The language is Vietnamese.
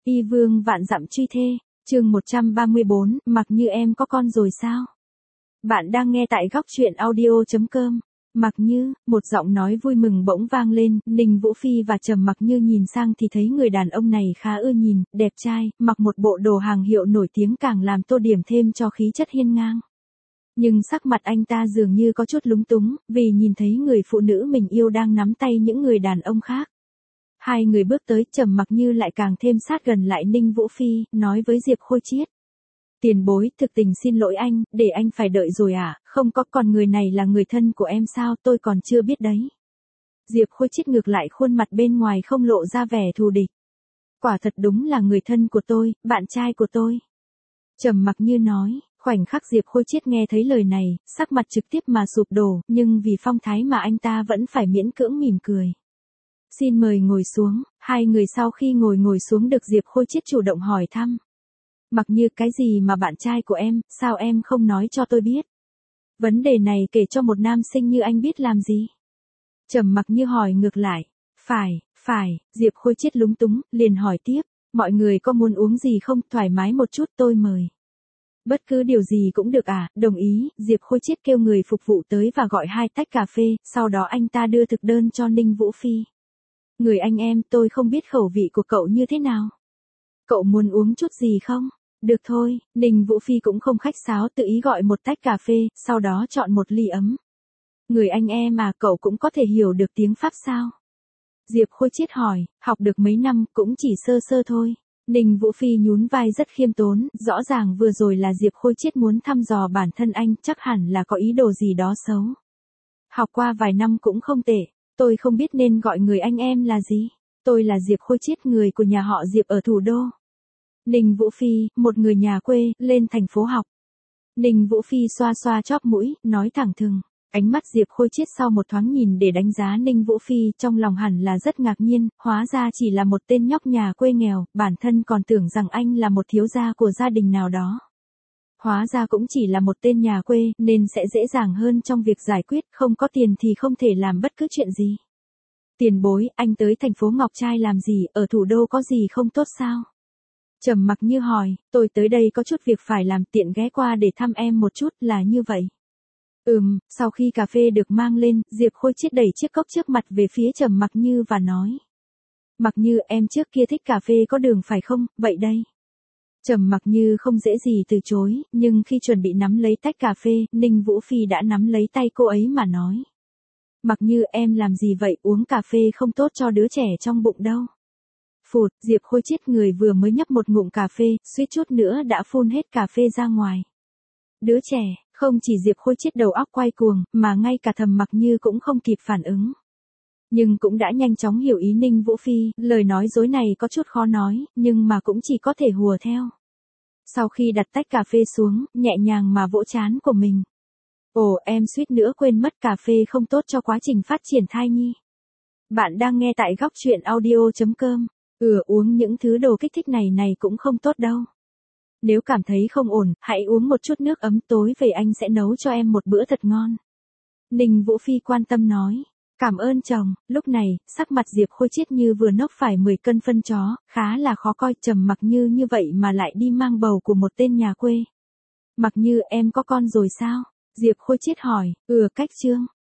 Y vương vạn dặm truy thê, chương 134, Mặc Như em có con rồi sao? Bạn đang nghe tại góc truyện audio.com. Mặc Như, một giọng nói vui mừng bỗng vang lên, Ninh Vũ Phi và Trầm Mặc Như nhìn sang thì thấy người đàn ông này khá ưa nhìn, đẹp trai, mặc một bộ đồ hàng hiệu nổi tiếng càng làm tô điểm thêm cho khí chất hiên ngang. Nhưng sắc mặt anh ta dường như có chút lúng túng, vì nhìn thấy người phụ nữ mình yêu đang nắm tay những người đàn ông khác. Hai người bước tới, Trầm Mặc Như lại càng thêm sát gần lại Ninh Vũ Phi, nói với Diệp Khôi Chiết. Tiền bối, thực tình xin lỗi anh, để anh phải đợi rồi à, không có, còn người này là người thân của em sao, tôi còn chưa biết đấy. Diệp Khôi Chiết ngược lại khuôn mặt bên ngoài không lộ ra vẻ thù địch. Quả thật đúng là người thân của tôi, bạn trai của tôi. Trầm Mặc Như nói, khoảnh khắc Diệp Khôi Chiết nghe thấy lời này, sắc mặt trực tiếp mà sụp đổ, nhưng vì phong thái mà anh ta vẫn phải miễn cưỡng mỉm cười. Xin mời ngồi xuống, hai người sau khi ngồi xuống được Diệp Khôi Chiết chủ động hỏi thăm. Mặc Như, cái gì mà bạn trai của em, sao em không nói cho tôi biết? Vấn đề này kể cho một nam sinh như anh biết làm gì? Trầm Mặc Như hỏi ngược lại. Phải, Diệp Khôi Chiết lúng túng, liền hỏi tiếp, mọi người có muốn uống gì không, thoải mái một chút tôi mời. Bất cứ điều gì cũng được à, đồng ý, Diệp Khôi Chiết kêu người phục vụ tới và gọi 2 tách cà phê, sau đó anh ta đưa thực đơn cho Ninh Vũ Phi. Người anh em, tôi không biết khẩu vị của cậu như thế nào. Cậu muốn uống chút gì không? Được thôi, Ninh Vũ Phi cũng không khách sáo, tự ý gọi một tách cà phê, sau đó chọn một ly ấm. Người anh em mà, cậu cũng có thể hiểu được tiếng Pháp sao? Diệp Khôi Chiết hỏi, học được mấy năm, cũng chỉ sơ sơ thôi. Ninh Vũ Phi nhún vai rất khiêm tốn, rõ ràng vừa rồi là Diệp Khôi Chiết muốn thăm dò bản thân anh, chắc hẳn là có ý đồ gì đó xấu. Học qua vài năm cũng không tệ, tôi không biết nên gọi người anh em là gì. Tôi là Diệp Khôi Chiết, người của nhà họ Diệp ở thủ đô. Ninh Vũ Phi, một người nhà quê, lên thành phố học. Ninh Vũ Phi xoa xoa chóp mũi, nói thẳng thừng. Ánh mắt Diệp Khôi Chiết sau một thoáng nhìn để đánh giá Ninh Vũ Phi, trong lòng hẳn là rất ngạc nhiên, hóa ra chỉ là một tên nhóc nhà quê nghèo, bản thân còn tưởng rằng anh là một thiếu gia của gia đình nào đó. Hóa ra cũng chỉ là một tên nhà quê, nên sẽ dễ dàng hơn trong việc giải quyết, không có tiền thì không thể làm bất cứ chuyện gì. Tiền bối, anh tới thành phố Ngọc Trai làm gì, ở thủ đô có gì không tốt sao? Trầm Mặc Như hỏi, tôi tới đây có chút việc phải làm, tiện ghé qua để thăm em một chút, là như vậy. Sau khi cà phê được mang lên, Diệp Khôi Chiết đẩy chiếc cốc trước mặt về phía Trầm Mặc Như và nói. Mặc Như, em trước kia thích cà phê có đường phải không, vậy đây. Trầm Mặc Như không dễ gì từ chối, nhưng khi chuẩn bị nắm lấy tách cà phê, Ninh Vũ Phi đã nắm lấy tay cô ấy mà nói. Mặc Như, em làm gì vậy, uống cà phê không tốt cho đứa trẻ trong bụng đâu. Phụt, Diệp Khôi Chiết người vừa mới nhấp một ngụm cà phê, suýt chút nữa đã phun hết cà phê ra ngoài. Đứa trẻ, không chỉ Diệp Khôi Chiết đầu óc quay cuồng, mà ngay cả Trầm Mặc Như cũng không kịp phản ứng. Nhưng cũng đã nhanh chóng hiểu ý Ninh Vũ Phi, lời nói dối này có chút khó nói, nhưng mà cũng chỉ có thể hùa theo. Sau khi đặt tách cà phê xuống, nhẹ nhàng mà vỗ trán của mình. Ồ, em suýt nữa quên mất, cà phê không tốt cho quá trình phát triển thai nhi. Bạn đang nghe tại góc truyện audio.com. Uống những thứ đồ kích thích này cũng không tốt đâu. Nếu cảm thấy không ổn, hãy uống một chút nước ấm, tối về anh sẽ nấu cho em một bữa thật ngon. Ninh Vũ Phi quan tâm nói. Cảm ơn chồng. Lúc này, sắc mặt Diệp Khôi Chiết như vừa nốc phải 10 cân phân chó, khá là khó coi. Trầm Mặc Như vậy mà lại đi mang bầu của một tên nhà quê. Mặc Như, em có con rồi sao? Diệp Khôi Chiết hỏi. Cách chương.